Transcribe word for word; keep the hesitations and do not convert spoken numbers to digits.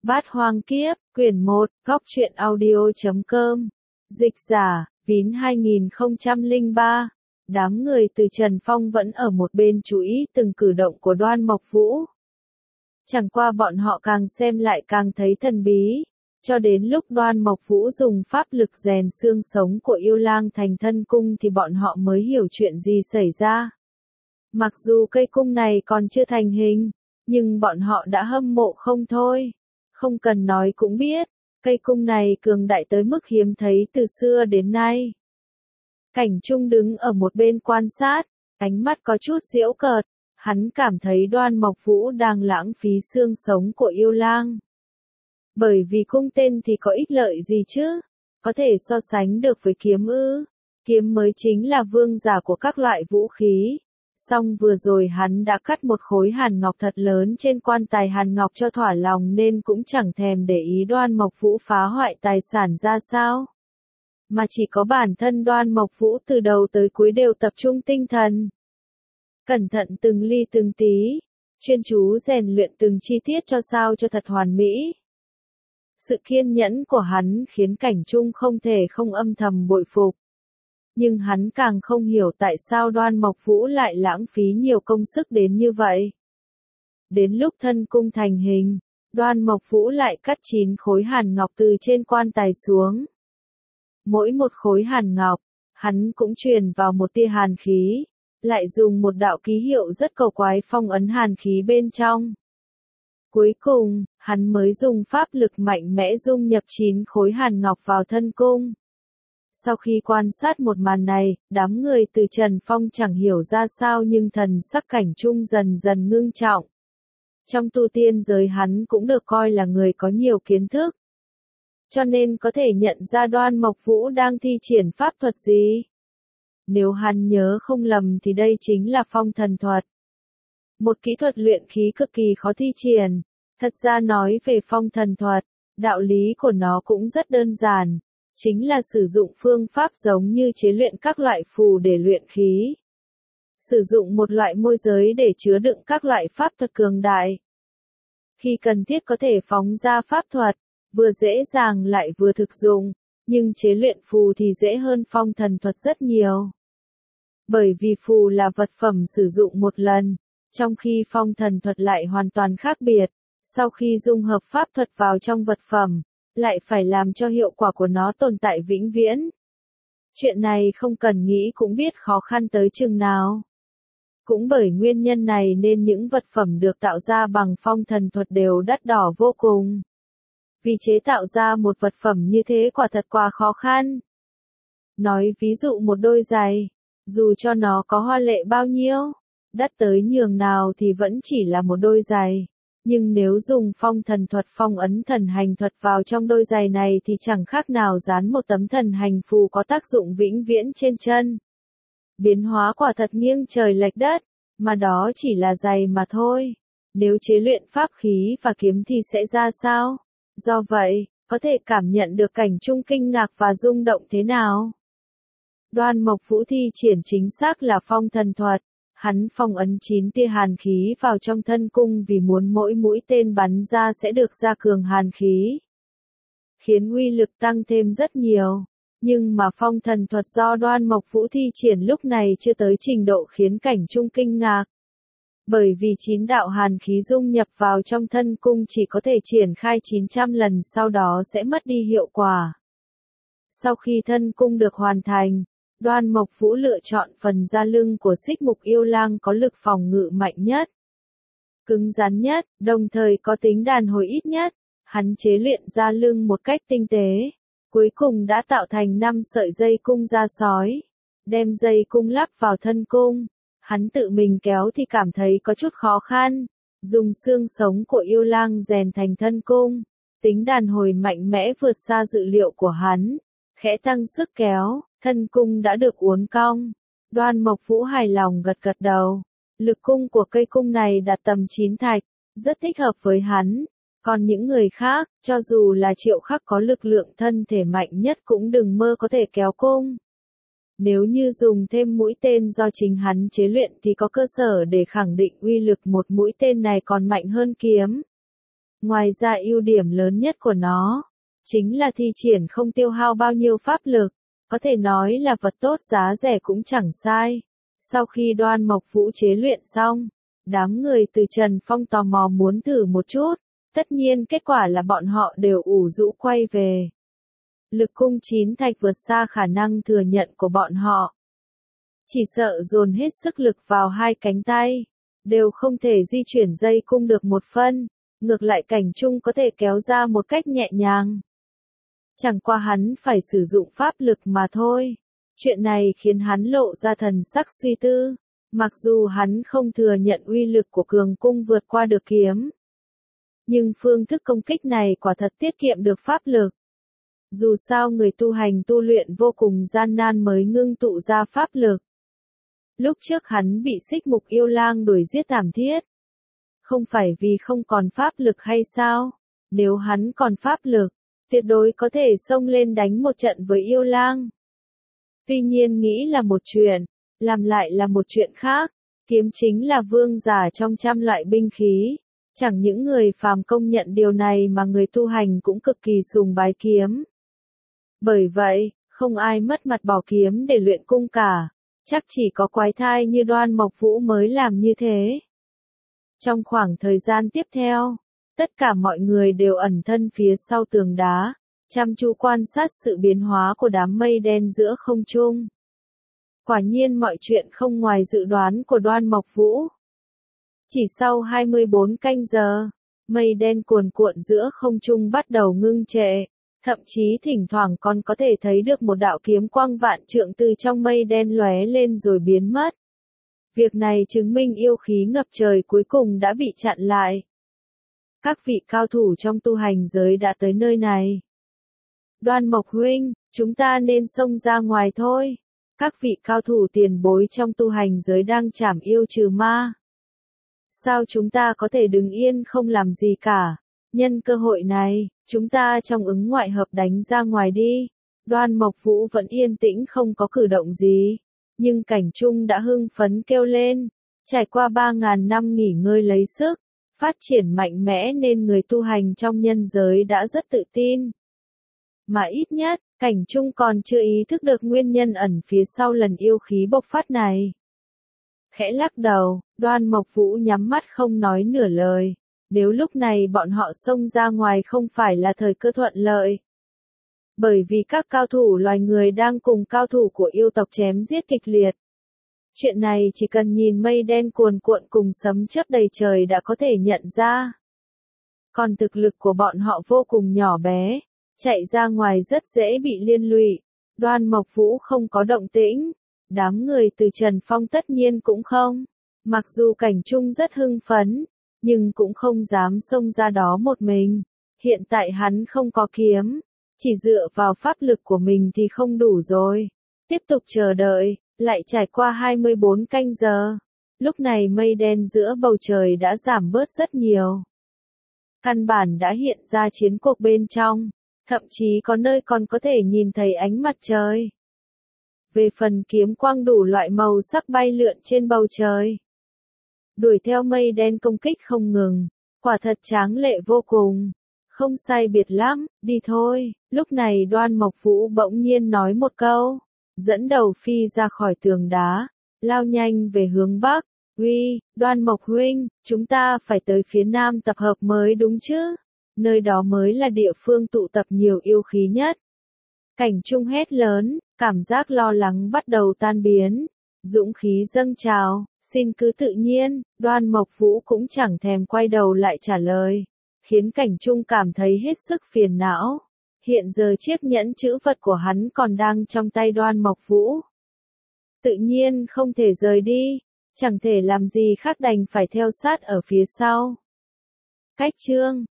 Bát Hoang Kiếp, quyển một, góc truyện audio chấm com. Dịch giả, Vín hai nghìn không trăm lẻ ba. Đám người từ Trần Phong vẫn ở một bên chú ý từng cử động của Đoan Mộc Vũ. Chẳng qua bọn họ càng xem lại càng thấy thần bí. Cho đến lúc Đoan Mộc Vũ dùng pháp lực rèn xương sống của yêu lang thành thân cung thì bọn họ mới hiểu chuyện gì xảy ra. Mặc dù cây cung này còn chưa thành hình, nhưng bọn họ đã hâm mộ không thôi. Không cần nói cũng biết, cây cung này cường đại tới mức hiếm thấy từ xưa đến nay. Cảnh Trung đứng ở một bên quan sát, ánh mắt có chút giễu cợt, hắn cảm thấy Đoan Mộc Vũ đang lãng phí xương sống của yêu lang. Bởi vì cung tên thì có ích lợi gì chứ? Có thể so sánh được với kiếm ư? Kiếm mới chính là vương giả của các loại vũ khí. Song vừa rồi hắn đã cắt một khối hàn ngọc thật lớn trên quan tài hàn ngọc cho thỏa lòng nên cũng chẳng thèm để ý Đoan Mộc Vũ phá hoại tài sản ra sao. Mà chỉ có bản thân Đoan Mộc Vũ từ đầu tới cuối đều tập trung tinh thần. Cẩn thận từng ly từng tí, chuyên chú rèn luyện từng chi tiết cho sao cho thật hoàn mỹ. Sự kiên nhẫn của hắn khiến Cảnh Trung không thể không âm thầm bội phục. Nhưng hắn càng không hiểu tại sao Đoan Mộc Vũ lại lãng phí nhiều công sức đến như vậy. Đến lúc thân cung thành hình, Đoan Mộc Vũ lại cắt chín khối hàn ngọc từ trên quan tài xuống. Mỗi một khối hàn ngọc, hắn cũng truyền vào một tia hàn khí, lại dùng một đạo ký hiệu rất cầu quái phong ấn hàn khí bên trong. Cuối cùng, hắn mới dùng pháp lực mạnh mẽ dung nhập chín khối hàn ngọc vào thân cung. Sau khi quan sát một màn này, đám người từ Trần Phong chẳng hiểu ra sao nhưng thần sắc Cảnh Trung dần dần ngưng trọng. Trong tu tiên giới hắn cũng được coi là người có nhiều kiến thức. Cho nên có thể nhận ra Đoan Mộc Vũ đang thi triển pháp thuật gì. Nếu hắn nhớ không lầm thì đây chính là phong thần thuật. Một kỹ thuật luyện khí cực kỳ khó thi triển. Thật ra nói về phong thần thuật, đạo lý của nó cũng rất đơn giản. Chính là sử dụng phương pháp giống như chế luyện các loại phù để luyện khí. Sử dụng một loại môi giới để chứa đựng các loại pháp thuật cường đại. Khi cần thiết có thể phóng ra pháp thuật, vừa dễ dàng lại vừa thực dụng, nhưng chế luyện phù thì dễ hơn phong thần thuật rất nhiều. Bởi vì phù là vật phẩm sử dụng một lần, trong khi phong thần thuật lại hoàn toàn khác biệt, sau khi dung hợp pháp thuật vào trong vật phẩm, lại phải làm cho hiệu quả của nó tồn tại vĩnh viễn. Chuyện này không cần nghĩ cũng biết khó khăn tới chừng nào. Cũng bởi nguyên nhân này nên những vật phẩm được tạo ra bằng phong thần thuật đều đắt đỏ vô cùng. Vì chế tạo ra một vật phẩm như thế quả thật quá khó khăn. Nói ví dụ một đôi giày, dù cho nó có hoa lệ bao nhiêu, đắt tới nhường nào thì vẫn chỉ là một đôi giày. Nhưng nếu dùng phong thần thuật phong ấn thần hành thuật vào trong đôi giày này thì chẳng khác nào dán một tấm thần hành phù có tác dụng vĩnh viễn trên chân. Biến hóa quả thật nghiêng trời lệch đất, mà đó chỉ là giày mà thôi. Nếu chế luyện pháp khí và kiếm thì sẽ ra sao? Do vậy, có thể cảm nhận được Cảnh Trung kinh ngạc và rung động thế nào. Đoan Mộc Vũ thi triển chính xác là phong thần thuật. Hắn phong ấn chín tia hàn khí vào trong thân cung vì muốn mỗi mũi tên bắn ra sẽ được ra cường hàn khí. Khiến uy lực tăng thêm rất nhiều. Nhưng mà phong thần thuật do Đoan Mộc Vũ thi triển lúc này chưa tới trình độ khiến Cảnh Trung kinh ngạc. Bởi vì chín đạo hàn khí dung nhập vào trong thân cung chỉ có thể triển khai chín trăm lần sau đó sẽ mất đi hiệu quả. Sau khi thân cung được hoàn thành, Đoan Mộc Vũ lựa chọn phần da lưng của Xích Mục yêu lang có lực phòng ngự mạnh nhất, cứng rắn nhất, đồng thời có tính đàn hồi ít nhất. Hắn chế luyện da lưng một cách tinh tế, cuối cùng đã tạo thành năm sợi dây cung da sói. Đem dây cung lắp vào thân cung, hắn tự mình kéo thì cảm thấy có chút khó khăn. Dùng xương sống của yêu lang rèn thành thân cung, tính đàn hồi mạnh mẽ vượt xa dự liệu của hắn. Khẽ tăng sức kéo, thân cung đã được uốn cong. Đoan Mộc Vũ hài lòng gật gật đầu. Lực cung của cây cung này đạt tầm chín thạch, rất thích hợp với hắn. Còn những người khác, cho dù là Triệu Khắc có lực lượng thân thể mạnh nhất cũng đừng mơ có thể kéo cung. Nếu như dùng thêm mũi tên do chính hắn chế luyện thì có cơ sở để khẳng định uy lực một mũi tên này còn mạnh hơn kiếm. Ngoài ra ưu điểm lớn nhất của nó, chính là thi triển không tiêu hao bao nhiêu pháp lực, có thể nói là vật tốt giá rẻ cũng chẳng sai. Sau khi Đoan Mộc Vũ chế luyện xong, đám người từ Trần Phong tò mò muốn thử một chút, tất nhiên kết quả là bọn họ đều ủ rũ quay về. Lực cung chín thạch vượt xa khả năng thừa nhận của bọn họ. Chỉ sợ dồn hết sức lực vào hai cánh tay, đều không thể di chuyển dây cung được một phân, ngược lại Cảnh Trung có thể kéo ra một cách nhẹ nhàng. Chẳng qua hắn phải sử dụng pháp lực mà thôi. Chuyện này khiến hắn lộ ra thần sắc suy tư, mặc dù hắn không thừa nhận uy lực của cường cung vượt qua được kiếm. Nhưng phương thức công kích này quả thật tiết kiệm được pháp lực. Dù sao người tu hành tu luyện vô cùng gian nan mới ngưng tụ ra pháp lực. Lúc trước hắn bị Xích Mục Yêu Lang đuổi giết thảm thiết. Không phải vì không còn pháp lực hay sao? Nếu hắn còn pháp lực, tuyệt đối có thể xông lên đánh một trận với Yêu Lang. Tuy nhiên nghĩ là một chuyện, làm lại là một chuyện khác. Kiếm chính là vương giả trong trăm loại binh khí. Chẳng những người phàm công nhận điều này mà người tu hành cũng cực kỳ sùng bái kiếm. Bởi vậy, không ai mất mặt bỏ kiếm để luyện cung cả. Chắc chỉ có quái thai như Đoan Mộc Vũ mới làm như thế. Trong khoảng thời gian tiếp theo, tất cả mọi người đều ẩn thân phía sau tường đá, chăm chú quan sát sự biến hóa của đám mây đen giữa không trung. Quả nhiên mọi chuyện không ngoài dự đoán của Đoan Mộc Vũ. Chỉ sau hai mươi bốn canh giờ, mây đen cuồn cuộn giữa không trung bắt đầu ngưng trệ, thậm chí thỉnh thoảng còn có thể thấy được một đạo kiếm quang vạn trượng từ trong mây đen lóe lên rồi biến mất. Việc này chứng minh yêu khí ngập trời cuối cùng đã bị chặn lại. Các vị cao thủ trong tu hành giới đã tới nơi này. Đoan Mộc huynh, chúng ta nên xông ra ngoài thôi. Các vị cao thủ tiền bối trong tu hành giới đang trảm yêu trừ ma. Sao chúng ta có thể đứng yên không làm gì cả? Nhân cơ hội này, chúng ta trong ứng ngoại hợp đánh ra ngoài đi. Đoan Mộc Vũ vẫn yên tĩnh không có cử động gì. Nhưng Cảnh Trung đã hưng phấn kêu lên. Trải qua ba ngàn năm nghỉ ngơi lấy sức, phát triển mạnh mẽ nên người tu hành trong nhân giới đã rất tự tin. Mà ít nhất, Cảnh Trung còn chưa ý thức được nguyên nhân ẩn phía sau lần yêu khí bộc phát này. Khẽ lắc đầu, Đoan Mộc Vũ nhắm mắt không nói nửa lời. Nếu lúc này bọn họ xông ra ngoài không phải là thời cơ thuận lợi. Bởi vì các cao thủ loài người đang cùng cao thủ của yêu tộc chém giết kịch liệt. Chuyện này chỉ cần nhìn mây đen cuồn cuộn cùng sấm chớp đầy trời đã có thể nhận ra. Còn thực lực của bọn họ vô cùng nhỏ bé, chạy ra ngoài rất dễ bị liên lụy. Đoan Mộc Vũ không có động tĩnh, đám người từ Trần Phong tất nhiên cũng không. Mặc dù Cảnh Trung rất hưng phấn, nhưng cũng không dám xông ra đó một mình. Hiện tại hắn không có kiếm, chỉ dựa vào pháp lực của mình thì không đủ rồi. Tiếp tục chờ đợi, lại trải qua hai mươi bốn canh giờ. Lúc này mây đen giữa bầu trời đã giảm bớt rất nhiều. Căn bản đã hiện ra chiến cuộc bên trong, thậm chí có nơi còn có thể nhìn thấy ánh mặt trời. Về phần kiếm quang đủ loại màu sắc bay lượn trên bầu trời, đuổi theo mây đen công kích không ngừng, quả thật tráng lệ vô cùng. Không sai biệt lắm, đi thôi. Lúc này Đoan Mộc Vũ bỗng nhiên nói một câu, dẫn đầu phi ra khỏi tường đá, lao nhanh về hướng bắc. Uy, Đoan Mộc huynh, chúng ta phải tới phía nam tập hợp mới đúng chứ? Nơi đó mới là địa phương tụ tập nhiều yêu khí nhất. Cảnh Trung hét lớn, cảm giác lo lắng bắt đầu tan biến, dũng khí dâng trào, xin cứ tự nhiên. Đoan Mộc Vũ cũng chẳng thèm quay đầu lại trả lời, khiến Cảnh Trung cảm thấy hết sức phiền não. Hiện giờ chiếc nhẫn chữ vật của hắn còn đang trong tay Đoan Mộc Vũ. Tự nhiên không thể rời đi, chẳng thể làm gì khác đành phải theo sát ở phía sau. Cách chương